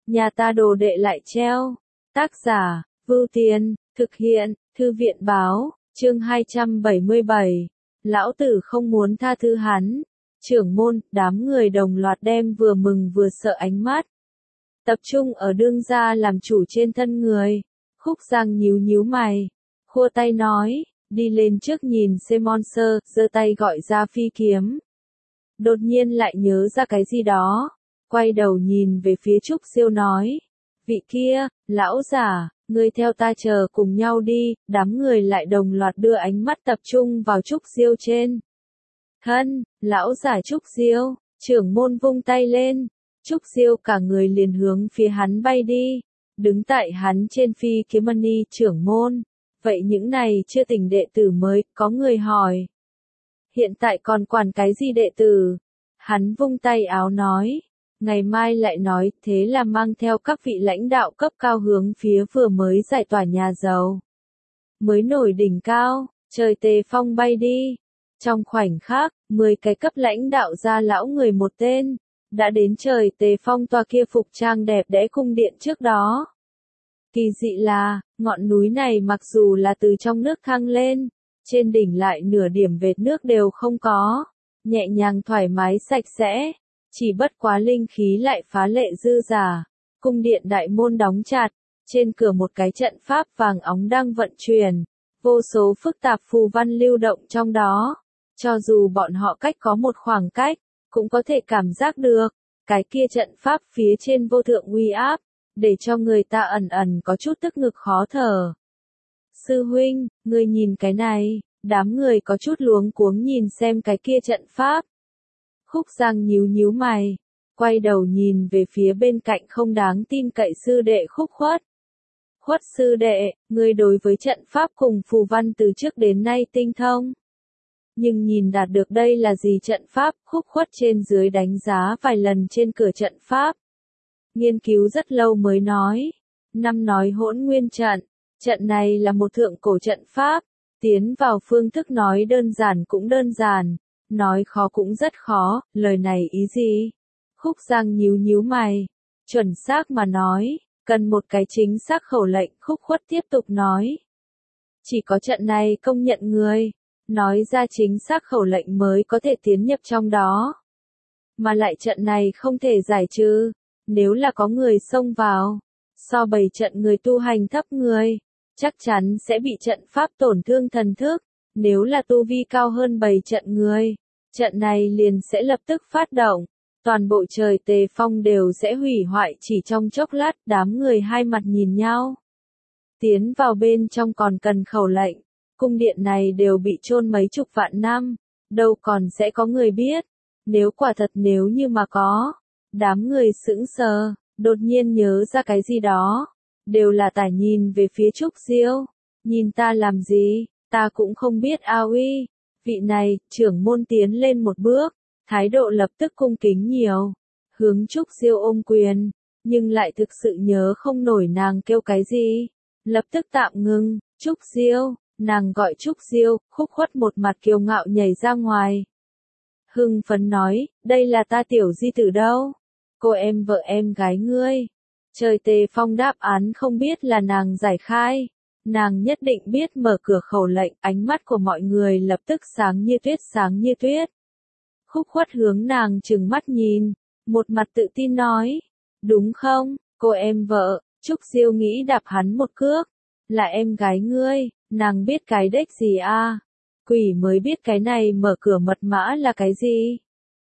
nhà ta đồ đệ lại treo. Tác giả, Vưu Tiên, thực hiện, Thư viện báo, chương 277. Lão tử không muốn tha thứ hắn. Trưởng môn, đám người đồng loạt đem vừa mừng vừa sợ ánh mắt tập trung ở đương gia làm chủ trên thân người. Khúc Giang nhíu nhíu mày, khua tay nói, đi lên trước nhìn xem monster, giơ tay gọi ra phi kiếm. Đột nhiên lại nhớ ra cái gì đó, quay đầu nhìn về phía Trúc Siêu nói, vị kia, lão giả, ngươi theo ta chờ cùng nhau đi. Đám người lại đồng loạt đưa ánh mắt tập trung vào Trúc Siêu trên thân. Lão giả Trúc Siêu, trưởng môn vung tay lên, Trúc Siêu cả người liền hướng phía hắn bay đi, đứng tại hắn trên phi kiếm mani. Trưởng môn, vậy những này chưa tỉnh đệ tử mới, có người hỏi. Hiện tại còn quản cái gì đệ tử? Hắn vung tay áo nói, ngày mai lại nói. Thế là mang theo các vị lãnh đạo cấp cao hướng phía vừa mới giải tỏa nhà giàu mới nổi đỉnh cao, trời Tề Phong bay đi. Trong khoảnh khắc, 10 cái cấp lãnh đạo gia lão người một tên đã đến trời Tề Phong tòa kia phục trang đẹp đẽ cung điện trước đó. Kỳ dị là, ngọn núi này mặc dù là từ trong nước thăng lên, trên đỉnh lại nửa điểm vệt nước đều không có, nhẹ nhàng thoải mái sạch sẽ, chỉ bất quá linh khí lại phá lệ dư dả. Cung điện đại môn đóng chặt, trên cửa một cái trận pháp vàng óng đang vận chuyển, vô số phức tạp phù văn lưu động trong đó, cho dù bọn họ cách có một khoảng cách, cũng có thể cảm giác được, cái kia trận pháp phía trên vô thượng uy áp, để cho người ta ẩn ẩn có chút tức ngực khó thở. Sư huynh, ngươi nhìn cái này. Đám người có chút luống cuống nhìn xem cái kia trận pháp. Khúc Giang nhíu nhíu mày, quay đầu nhìn về phía bên cạnh không đáng tin cậy sư đệ Khúc Khuất. Khuất sư đệ, ngươi đối với trận pháp cùng phù văn từ trước đến nay tinh thông. Nhưng nhìn đạt được đây là gì trận pháp? Khúc Khuất trên dưới đánh giá vài lần trên cửa trận pháp. Nghiên cứu rất lâu mới nói. Năm nói Hỗn Nguyên trận. Trận này là một thượng cổ trận pháp. Tiến vào phương thức nói đơn giản cũng đơn giản, nói khó cũng rất khó. Lời này ý gì? Khúc Giang nhíu nhíu mày. Chuẩn xác mà nói, cần một cái chính xác khẩu lệnh. Khúc Khuất tiếp tục nói. Chỉ có trận này công nhận người nói ra chính xác khẩu lệnh mới có thể tiến nhập trong đó. Mà lại trận này không thể giải trừ, nếu là có người xông vào, so bày trận người tu hành thấp người, chắc chắn sẽ bị trận pháp tổn thương thần thức. Nếu là tu vi cao hơn bày trận người, trận này liền sẽ lập tức phát động. Toàn bộ trời Tề Phong đều sẽ hủy hoại chỉ trong chốc lát. Đám người hai mặt nhìn nhau. Tiến vào bên trong còn cần khẩu lệnh. Cung điện này đều bị chôn mấy chục vạn năm, đâu còn sẽ có người biết. Nếu quả thật nếu như mà có. Đám người sững sờ, đột nhiên nhớ ra cái gì đó. Đều là tải nhìn về phía Trúc Siêu. Nhìn ta làm gì, ta cũng không biết a uy. Vị này, trưởng môn tiến lên một bước, thái độ lập tức cung kính nhiều. Hướng Trúc Siêu ôm quyền, nhưng lại thực sự nhớ không nổi nàng kêu cái gì. Lập tức tạm ngưng. Trúc Siêu, nàng gọi Trúc Siêu. Khúc Khuất một mặt kiêu ngạo nhảy ra ngoài. Hưng phấn nói, đây là ta tiểu di tử đâu. Cô em vợ em gái ngươi. Trời Tề Phong đáp án không biết là nàng giải khai. Nàng nhất định biết mở cửa khẩu lệnh. Ánh mắt của mọi người lập tức sáng như tuyết, sáng như tuyết. Khúc Khuất hướng nàng trừng mắt nhìn, một mặt tự tin nói, đúng không, cô em vợ? Trúc Siêu nghĩ đạp hắn một cước. Là em gái ngươi, nàng biết cái đếch gì a? Quỷ mới biết cái này mở cửa mật mã là cái gì.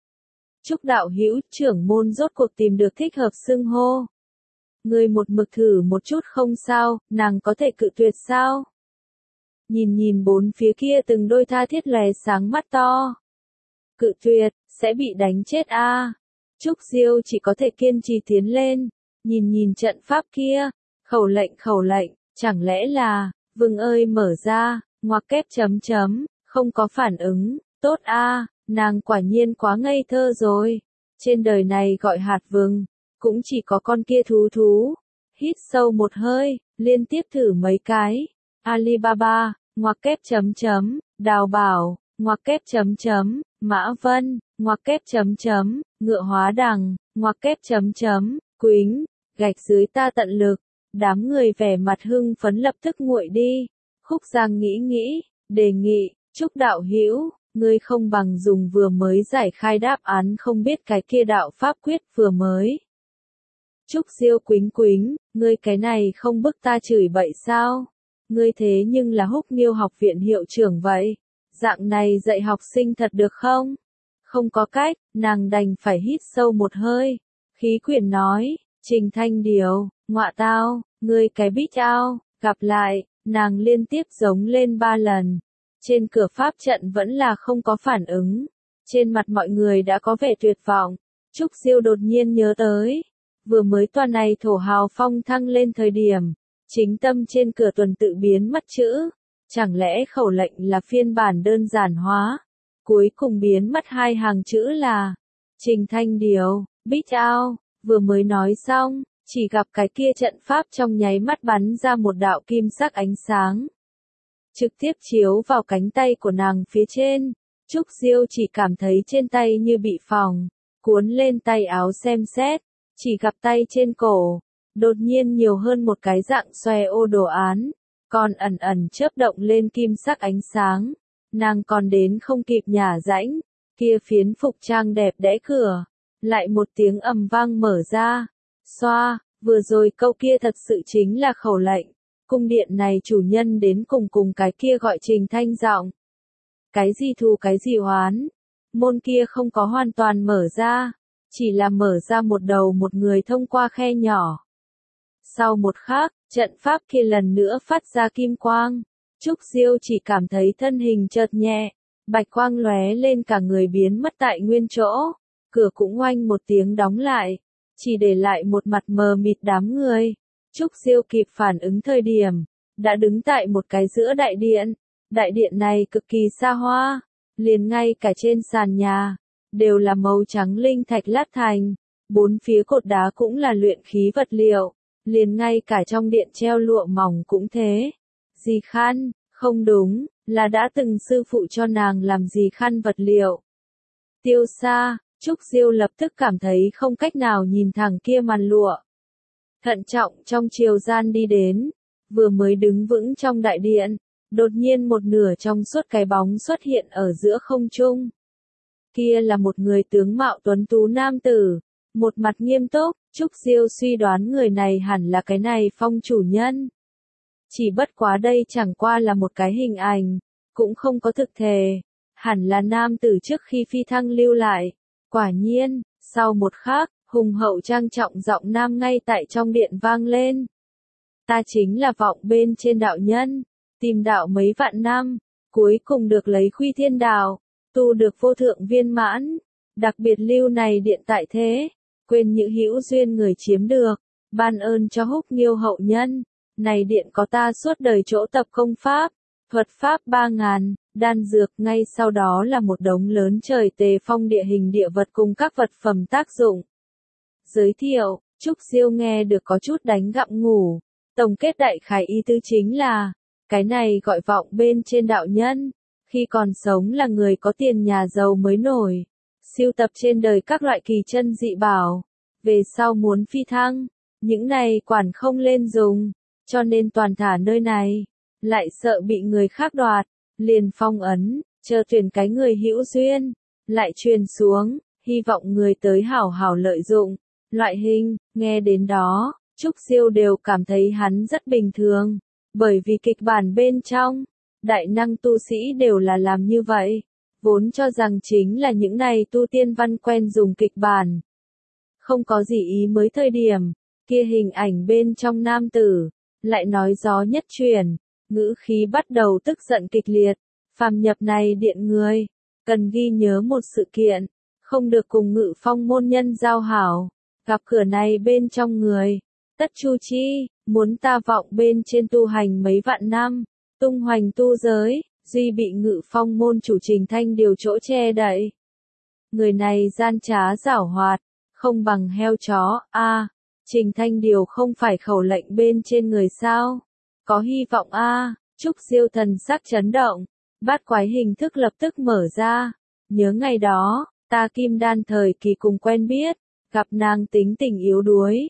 Trúc đạo hữu, trưởng môn rốt cuộc tìm được thích hợp xưng hô. Ngươi một mực thử một chút không sao, nàng có thể cự tuyệt sao? Nhìn bốn phía kia từng đôi tha thiết lóe sáng mắt to. Cự tuyệt, sẽ bị đánh chết a. Trúc Siêu chỉ có thể kiên trì tiến lên, nhìn trận pháp kia. Khẩu lệnh, chẳng lẽ là, vừng ơi mở ra, ngoặc kép chấm chấm, không có phản ứng, tốt a, nàng quả nhiên quá ngây thơ rồi. Trên đời này gọi hạt vừng, cũng chỉ có con kia thú. Hít sâu một hơi, liên tiếp thử mấy cái. Alibaba, ngoặc kép chấm chấm, Đào Bảo, ngoặc kép chấm chấm, Mã Vân, ngoặc kép chấm chấm, Ngựa Hóa Đằng, ngoặc kép chấm chấm, Quýnh, gạch dưới ta tận lực. Đám người vẻ mặt hưng phấn lập tức nguội đi. Khúc Giang nghĩ nghĩ, đề nghị, Trúc đạo hữu, ngươi không bằng dùng vừa mới giải khai đáp án không biết cái kia đạo pháp quyết vừa mới. Trúc Diêu quính quính, ngươi cái này không bức ta chửi bậy sao? Ngươi thế nhưng là Húc Nghiêu học viện hiệu trưởng vậy. Dạng này dạy học sinh thật được không? Không có cách, nàng đành phải hít sâu một hơi. Khí quyển nói, Trình Thanh Điều, ngọa tao, ngươi cái bít ao, gặp lại, nàng liên tiếp giống lên 3 lần. Trên cửa pháp trận vẫn là không có phản ứng. Trên mặt mọi người đã có vẻ tuyệt vọng. Trúc Diêu đột nhiên nhớ tới. Vừa mới tòa này thổ hào phong thăng lên thời điểm. Chính tâm trên cửa tuần tự biến mất chữ. Chẳng lẽ khẩu lệnh là phiên bản đơn giản hóa? Cuối cùng biến mất 2 hàng chữ là Trình Thanh Điều, bít ao. Vừa mới nói xong, chỉ gặp cái kia trận pháp trong nháy mắt bắn ra một đạo kim sắc ánh sáng. Trực tiếp chiếu vào cánh tay của nàng phía trên. Trúc Diêu chỉ cảm thấy trên tay như bị phỏng, cuốn lên tay áo xem xét, chỉ gặp tay trên cổ, đột nhiên nhiều hơn một cái dạng xòe ô đồ án, còn ẩn ẩn chớp động lên kim sắc ánh sáng. Nàng còn đến không kịp nhả rãnh, kia phiến phục trang đẹp đẽ cửa, lại một tiếng ầm vang mở ra. Xoa, vừa rồi câu kia thật sự chính là khẩu lệnh. Cung điện này chủ nhân đến cùng cái kia gọi Trình Thanh giọng. Cái gì thù cái gì oán? Môn kia không có hoàn toàn mở ra, chỉ là mở ra một đầu một người thông qua khe nhỏ. Sau một khắc, trận pháp kia lần nữa phát ra kim quang. Trúc Diêu chỉ cảm thấy thân hình chợt nhẹ, bạch quang lóe lên cả người biến mất tại nguyên chỗ. Cửa cũng oanh một tiếng đóng lại, chỉ để lại một mặt mờ mịt đám người. Trúc Diêu kịp phản ứng thời điểm, đã đứng tại một cái giữa đại điện. Đại điện này cực kỳ xa hoa, liền ngay cả trên sàn nhà, đều là màu trắng linh thạch lát thành. Bốn phía cột đá cũng là luyện khí vật liệu, liền ngay cả trong điện treo lụa mỏng cũng thế. Gì khăn, không đúng, là đã từng sư phụ cho nàng làm gì khăn vật liệu. Tiêu xa, Trúc Diêu lập tức cảm thấy không cách nào nhìn thẳng kia màn lụa. Thận trọng trong triều gian đi đến, vừa mới đứng vững trong đại điện, đột nhiên một nửa trong suốt cái bóng xuất hiện ở giữa không trung. Kia là một người tướng mạo tuấn tú nam tử, một mặt nghiêm túc. Trúc Diêu suy đoán người này hẳn là cái này phong chủ nhân. Chỉ bất quá đây chẳng qua là một cái hình ảnh, cũng không có thực thể, hẳn là nam tử trước khi phi thăng lưu lại. Quả nhiên, sau một khắc, hùng hậu trang trọng giọng nam ngay tại trong điện vang lên. Ta chính là vọng bên trên đạo nhân, tìm đạo mấy vạn năm, cuối cùng được lấy Khuy Thiên Đạo, tu được vô thượng viên mãn, đặc biệt lưu này điện tại thế, quên những hữu duyên người chiếm được, ban ơn cho Húc Nghiêu hậu nhân, này điện có ta suốt đời chỗ tập công pháp, thuật pháp 3000, đan dược, ngay sau đó là một đống lớn trời tề phong địa hình địa vật cùng các vật phẩm tác dụng. Giới thiệu, Trúc Diêu nghe được có chút đánh gặm ngủ, tổng kết đại khái ý tứ chính là, cái này gọi vọng bên trên đạo nhân, khi còn sống là người có tiền nhà giàu mới nổi, sưu tập trên đời các loại kỳ chân dị bảo, về sau muốn phi thăng, những này quản không lên dùng, cho nên toàn thả nơi này, lại sợ bị người khác đoạt, liền phong ấn, chờ tuyển cái người hữu duyên, lại truyền xuống, hy vọng người tới hảo hảo lợi dụng. Loại hình, nghe đến đó, Trúc Diêu đều cảm thấy hắn rất bình thường, bởi vì kịch bản bên trong, đại năng tu sĩ đều là làm như vậy, vốn cho rằng chính là những này tu tiên văn quen dùng kịch bản. Không có gì ý mới thời điểm, kia hình ảnh bên trong nam tử, lại nói gió nhất truyền, ngữ khí bắt đầu tức giận kịch liệt, phàm nhập này điện người, cần ghi nhớ một sự kiện, không được cùng Ngự Phong môn nhân giao hảo. Gặp cửa này bên trong người, tất chu chi, muốn ta vọng bên trên tu hành mấy vạn năm, tung hoành tu giới, duy bị Ngự Phong môn chủ Trình Thanh Điều chỗ che đậy. Người này gian trá giảo hoạt, không bằng heo chó, Trình Thanh Điều không phải khẩu lệnh bên trên người sao? Có hy vọng Trúc Diêu thần sắc chấn động, bát quái hình thức lập tức mở ra. Nhớ ngày đó, ta kim đan thời kỳ cùng quen biết. Gặp nàng tính tình yếu đuối,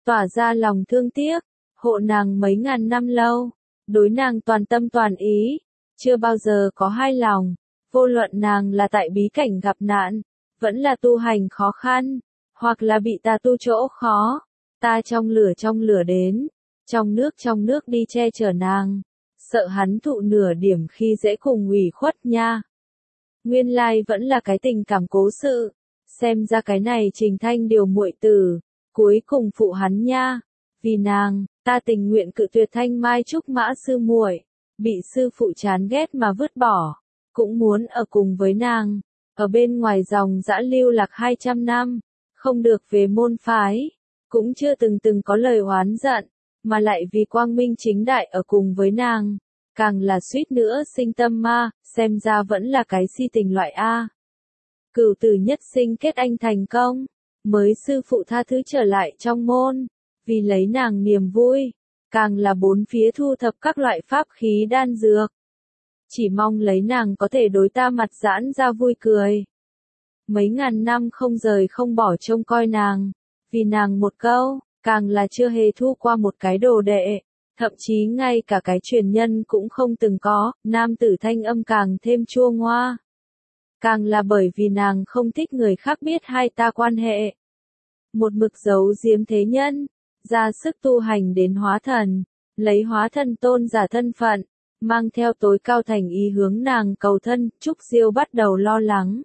tỏa ra lòng thương tiếc, hộ nàng mấy ngàn năm lâu, đối nàng toàn tâm toàn ý, chưa bao giờ có hai lòng, vô luận nàng là tại bí cảnh gặp nạn, vẫn là tu hành khó khăn, hoặc là bị ta tu chỗ khó, ta trong lửa đến, trong nước đi che chở nàng, sợ hắn thụ nửa điểm khi dễ cùng ủy khuất nha. Nguyên lai vẫn là cái tình cảm cố sự, xem ra cái này Trình Thanh điều muội tử, cuối cùng phụ hắn nha, vì nàng, ta tình nguyện cự tuyệt Thanh Mai Trúc Mã sư muội, bị sư phụ chán ghét mà vứt bỏ, cũng muốn ở cùng với nàng, ở bên ngoài dòng dã lưu lạc 200 năm, không được về môn phái, cũng chưa từng có lời oán giận, mà lại vì quang minh chính đại ở cùng với nàng, càng là suýt nữa sinh tâm ma, xem ra vẫn là cái si tình loại A. Cửu tử nhất sinh kết anh thành công, mới sư phụ tha thứ trở lại trong môn, vì lấy nàng niềm vui, càng là bốn phía thu thập các loại pháp khí đan dược. Chỉ mong lấy nàng có thể đối ta mặt giãn ra vui cười. Mấy ngàn năm không rời không bỏ trông coi nàng, vì nàng một câu, càng là chưa hề thu qua một cái đồ đệ, thậm chí ngay cả cái truyền nhân cũng không từng có, nam tử thanh âm càng thêm chua ngoa. Càng là bởi vì nàng không thích người khác biết hai ta quan hệ. Một mực giấu giếm thế nhân, ra sức tu hành đến hóa thần, lấy hóa thần tôn giả thân phận, mang theo tối cao thành ý hướng nàng cầu thân, Trúc Diêu bắt đầu lo lắng.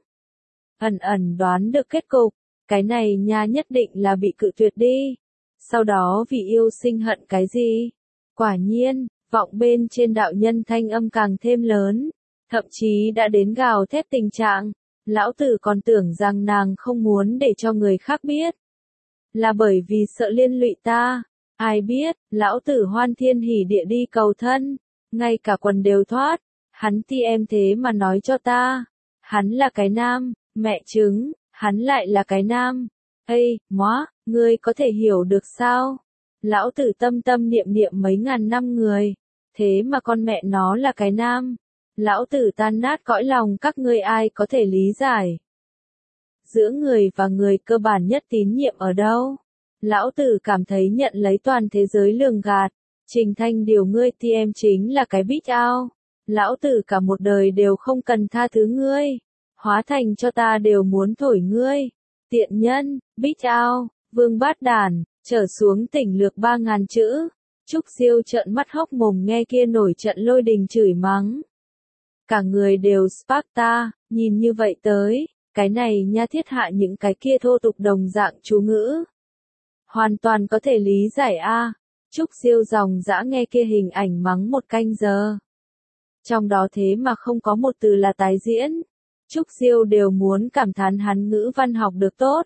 Ẩn đoán được kết cục, cái này nha nhất định là bị cự tuyệt đi. Sau đó vì yêu sinh hận cái gì? Quả nhiên, vọng bên trên đạo nhân thanh âm càng thêm lớn, thậm chí đã đến gào thét tình trạng, lão tử còn tưởng rằng nàng không muốn để cho người khác biết. Là bởi vì sợ liên lụy ta, ai biết, lão tử hoan thiên hỉ địa đi cầu thân, ngay cả quần đều thoát, hắn ti em thế mà nói cho ta, hắn là cái nam, mẹ chứng, hắn lại là cái nam. Ây, móa, ngươi có thể hiểu được sao? Lão tử tâm niệm niệm mấy ngàn năm người, thế mà con mẹ nó là cái nam. Lão tử tan nát cõi lòng các ngươi ai có thể lý giải. Giữa người và người cơ bản nhất tín nhiệm ở đâu? Lão tử cảm thấy nhận lấy toàn thế giới lường gạt. Trình Thanh điều ngươi ti em chính là cái bích ao. Lão tử cả một đời đều không cần tha thứ ngươi. Hóa thành cho ta đều muốn thổi ngươi. Tiện nhân, bích ao, vương bát đàn, trở xuống tỉnh lược 3.000 chữ. Trúc Diêu trợn mắt hốc mồm nghe kia nổi trận lôi đình chửi mắng. Cả người đều Sparta, nhìn như vậy tới, cái này nha thiết hạ những cái kia thô tục đồng dạng chú ngữ. Hoàn toàn có thể lý giải a. Trúc Diêu dòng dã nghe kia hình ảnh mắng một canh giờ. Trong đó thế mà không có một từ là tái diễn. Trúc Diêu đều muốn cảm thán hắn ngữ văn học được tốt.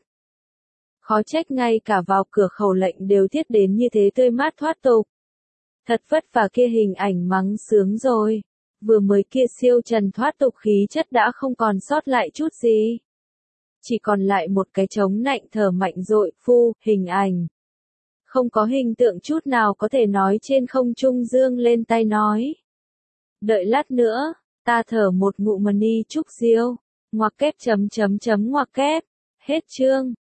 Khó trách ngay cả vào cửa khẩu lệnh đều thiết đến như thế tươi mát thoát tục. Thật vất vả kia hình ảnh mắng sướng rồi. Vừa mới kia siêu trần thoát tục khí chất đã không còn sót lại chút gì. Chỉ còn lại một cái trống nạnh thở mạnh dội, hình ảnh. Không có hình tượng chút nào có thể nói trên không trung dương lên tay nói. Đợi lát nữa, ta thở một ngụm mani Trúc Diêu, ngoặc kép ngoặc kép, hết chương.